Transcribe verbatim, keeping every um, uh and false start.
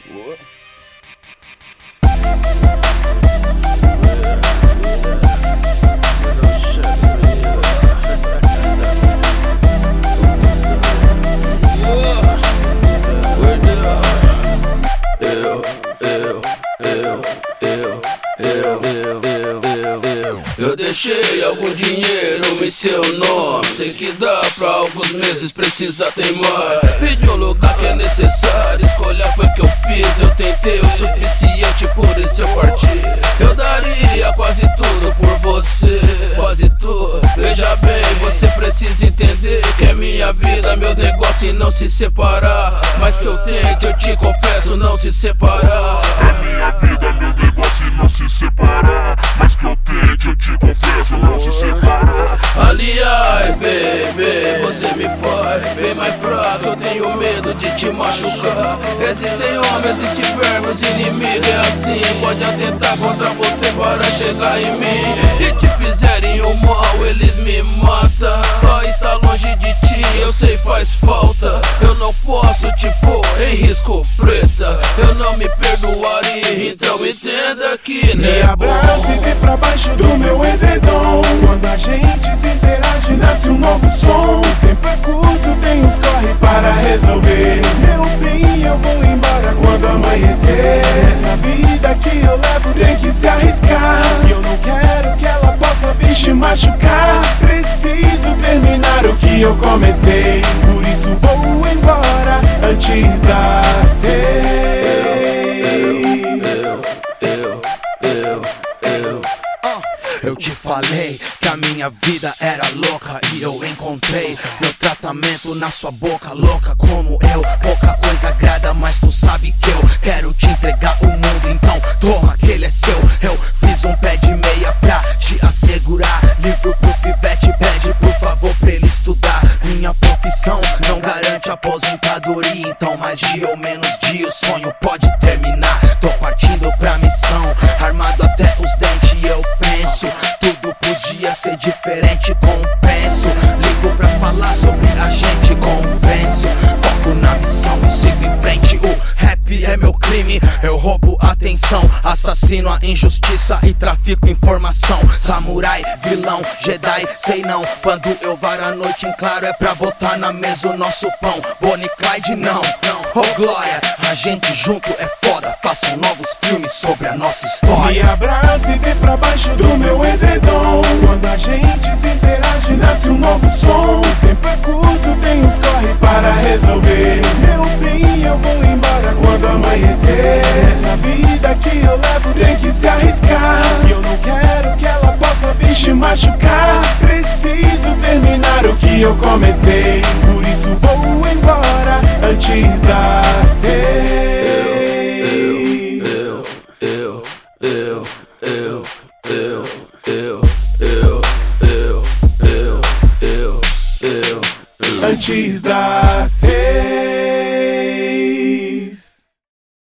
Eu deixei algum dinheiro em seu nome. Sei que dá pra alguns meses, precisa teimar. Pedi o lugar que é necessário, escolha foi que eu fiz. Eu tentei o suficiente, por isso eu parti. Eu daria quase tudo por você, quase tudo. Veja bem, você precisa entender que é minha vida, meus negócios e não se separar. Mas que eu tente, eu te confesso, não se separar. É minha vida, meu negócio e não se separar. Mas que eu tente, eu te confesso, não se separar. Aliás, baby, você me faz bem mais fraco. Eu tenho medo de te machucar. Existem homens, existem vermes, inimigos. É assim, pode atentar contra você para chegar em mim. E te fizerem o mal, eles me matam. Vai estar longe de ti, eu sei faz falta. Eu não posso te pôr em risco, preta. Eu não me perdoaria, então entenda que me abraça e vem pra baixo do meu edredom. Quando a gente se interage, nasce um novo som. O tempo é curto, tem uns corre para resolver. Meu bem, eu vou embora quando amanhecer. Essa vida que eu levo tem que se arriscar. E eu não quero que ela possa vir te machucar. Preciso terminar o que eu comecei. Por isso vou embora antes da seis. Eu te falei que a minha vida era louca e eu encontrei meu tratamento na sua boca, louca como eu. Pouca coisa agrada, mas tu sabe que eu quero te entregar o mundo, então toma que ele é seu. Eu fiz um pé de meia pra te assegurar. Livro pros pivete, pede por favor pra ele estudar. Minha profissão não garante aposentadoria, então mais dia ou menos dia o sonho pode terminar. Tô partindo pra missão, armado até os dentes e eu penso tudo podia ser diferente, compenso. Ligo pra falar sobre a gente, convenço. Foco na missão e sigo em frente. O rap é meu crime, eu roubo atenção. Assassino a injustiça e trafico informação. Samurai, vilão, Jedi, sei não. Quando eu varo a noite em claro é pra botar na mesa o nosso pão. Bonnie Clyde não, oh glória, a gente junto é foda. Façam novos filmes sobre a nossa história. Me abraça e vem pra baixo do meu edredom. Quando a gente se interage, nasce um novo som. O tempo é curto, tem uns corre para resolver. Meu bem, eu vou embora quando amanhecer. Essa vida que eu levo tem que se arriscar. E eu não quero que ela possa vir te machucar. Preciso terminar o que eu comecei. Por isso vou embora antes da seis. Antes da seis.